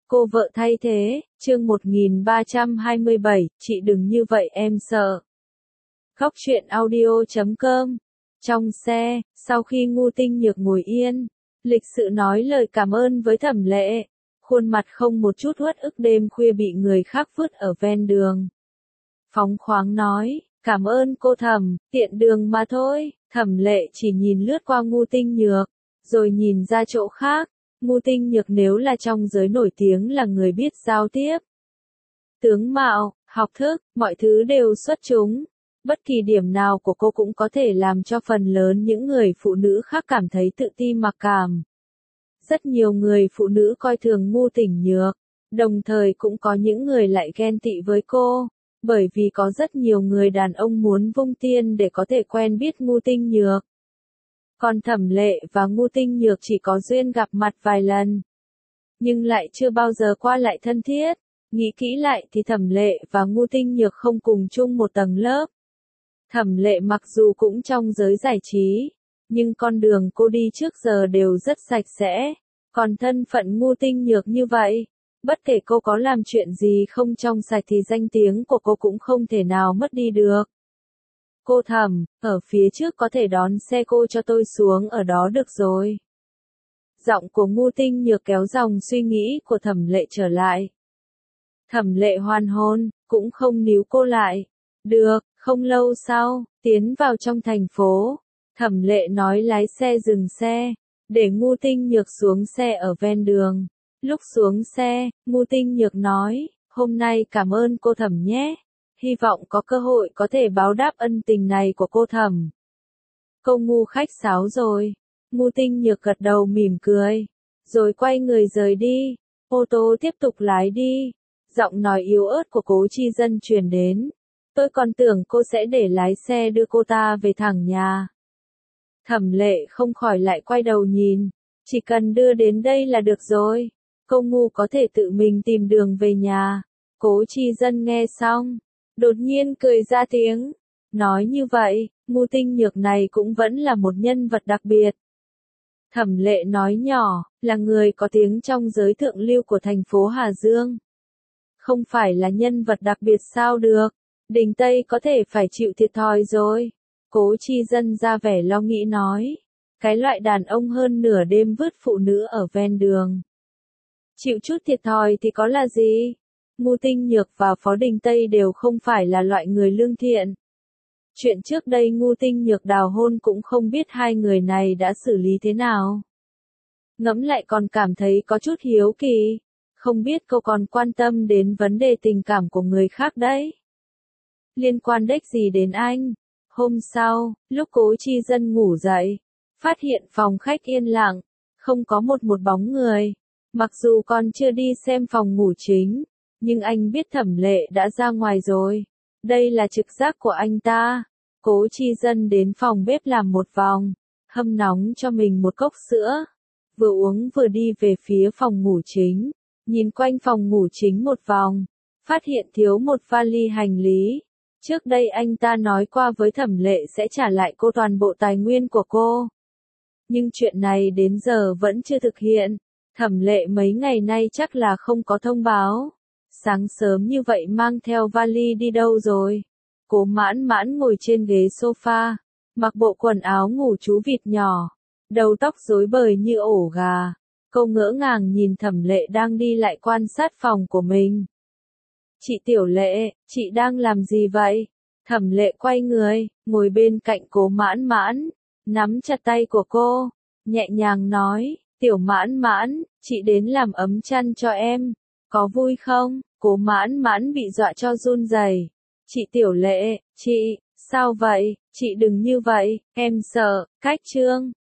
Cô vợ thay thế, chương 1327, chị đừng như vậy em sợ. Góc truyện audio.com. Trong xe, sau khi Ngu Tinh Nhược ngồi yên, lịch sự nói lời cảm ơn với Thẩm Lệ, khuôn mặt không một chút uất ức đêm khuya bị người khác vứt ở ven đường. Phóng khoáng nói, cảm ơn cô Thẩm, tiện đường mà thôi. Thẩm Lệ chỉ nhìn lướt qua Ngu Tinh Nhược, rồi nhìn ra chỗ khác. Ngu Tinh Nhược nếu là trong giới nổi tiếng là người biết giao tiếp. Tướng mạo, học thức, mọi thứ đều xuất chúng. Bất kỳ điểm nào của cô cũng có thể làm cho phần lớn những người phụ nữ khác cảm thấy tự ti mặc cảm. Rất nhiều người phụ nữ coi thường Ngu Tinh Nhược, đồng thời cũng có những người lại ghen tị với cô, bởi vì có rất nhiều người đàn ông muốn vung tiền để có thể quen biết Ngu Tinh Nhược. Còn Thẩm Lệ và Ngu Tinh Nhược chỉ có duyên gặp mặt vài lần, nhưng lại chưa bao giờ qua lại thân thiết. Nghĩ kỹ lại thì Thẩm Lệ và Ngu Tinh Nhược không cùng chung một tầng lớp. Thẩm Lệ mặc dù cũng trong giới giải trí, nhưng con đường cô đi trước giờ đều rất sạch sẽ. Còn thân phận Ngu Tinh Nhược như vậy, bất kể cô có làm chuyện gì không trong sạch thì danh tiếng của cô cũng không thể nào mất đi được. Cô Thẩm, ở phía trước có thể đón xe cô cho tôi xuống ở đó được rồi. Giọng của Ngu Tinh Nhược kéo dòng suy nghĩ của Thẩm Lệ trở lại. Thẩm Lệ hoàn hồn, cũng không níu cô lại. Được, không lâu sau, tiến vào trong thành phố. Thẩm Lệ nói lái xe dừng xe, để Ngu Tinh Nhược xuống xe ở ven đường. Lúc xuống xe, Ngu Tinh Nhược nói, hôm nay cảm ơn cô Thẩm nhé. Hy vọng có cơ hội có thể báo đáp ân tình này của cô Thẩm. Câu Ngu khách sáo rồi. Ngu Tinh Nhược gật đầu mỉm cười, rồi quay người rời đi. Ô tô tiếp tục lái đi. Giọng nói yếu ớt của Cố Chi Dân truyền đến. Tôi còn tưởng cô sẽ để lái xe đưa cô ta về thẳng nhà. Thẩm Lệ không khỏi lại quay đầu nhìn. Chỉ cần đưa đến đây là được rồi. Câu Ngu có thể tự mình tìm đường về nhà. Cố Chi Dân nghe xong, đột nhiên cười ra tiếng. Nói như vậy, Ngu Tinh Nhược này cũng vẫn là một nhân vật đặc biệt. Thẩm Lệ nói nhỏ, là người có tiếng trong giới thượng lưu của thành phố Hà Dương. Không phải là nhân vật đặc biệt sao được, Đình Tây có thể phải chịu thiệt thòi rồi. Cố Chi Dân ra vẻ lo nghĩ nói, cái loại đàn ông hơn nửa đêm vứt phụ nữ ở ven đường. Chịu chút thiệt thòi thì có là gì? Ngu Tinh Nhược và Phó Đình Tây đều không phải là loại người lương thiện. Chuyện trước đây Ngu Tinh Nhược đào hôn cũng không biết hai người này đã xử lý thế nào. Ngẫm lại còn cảm thấy có chút hiếu kỳ. Không biết cô còn quan tâm đến vấn đề tình cảm của người khác đấy. Liên quan đếch gì đến anh? Hôm sau, lúc Cố Chi Dân ngủ dậy, phát hiện phòng khách yên lặng, không có một bóng người. Mặc dù còn chưa đi xem phòng ngủ chính, nhưng anh biết Thẩm Lệ đã ra ngoài rồi. Đây là trực giác của anh ta. Cố Chi Dân đến phòng bếp làm một vòng, hâm nóng cho mình một cốc sữa. Vừa uống vừa đi về phía phòng ngủ chính, nhìn quanh phòng ngủ chính một vòng, phát hiện thiếu một vali hành lý. Trước đây anh ta nói qua với Thẩm Lệ sẽ trả lại cô toàn bộ tài nguyên của cô. Nhưng chuyện này đến giờ vẫn chưa thực hiện. Thẩm Lệ mấy ngày nay chắc là không có thông báo. Sáng sớm như vậy mang theo vali đi đâu rồi? Cố Mãn Mãn ngồi trên ghế sofa, mặc bộ quần áo ngủ chú vịt nhỏ, đầu tóc rối bời như ổ gà. Cô ngỡ ngàng nhìn Thẩm Lệ đang đi lại quan sát phòng của mình. Chị Tiểu Lệ, chị đang làm gì vậy? Thẩm Lệ quay người, ngồi bên cạnh Cố Mãn Mãn, nắm chặt tay của cô, nhẹ nhàng nói, Tiểu Mãn Mãn, chị đến làm ấm chăn cho em, có vui không? Cố Mãn Mãn bị dọa cho run rẩy. Chị Tiểu Lệ, chị, sao vậy? Chị đừng như vậy, em sợ. Cách chương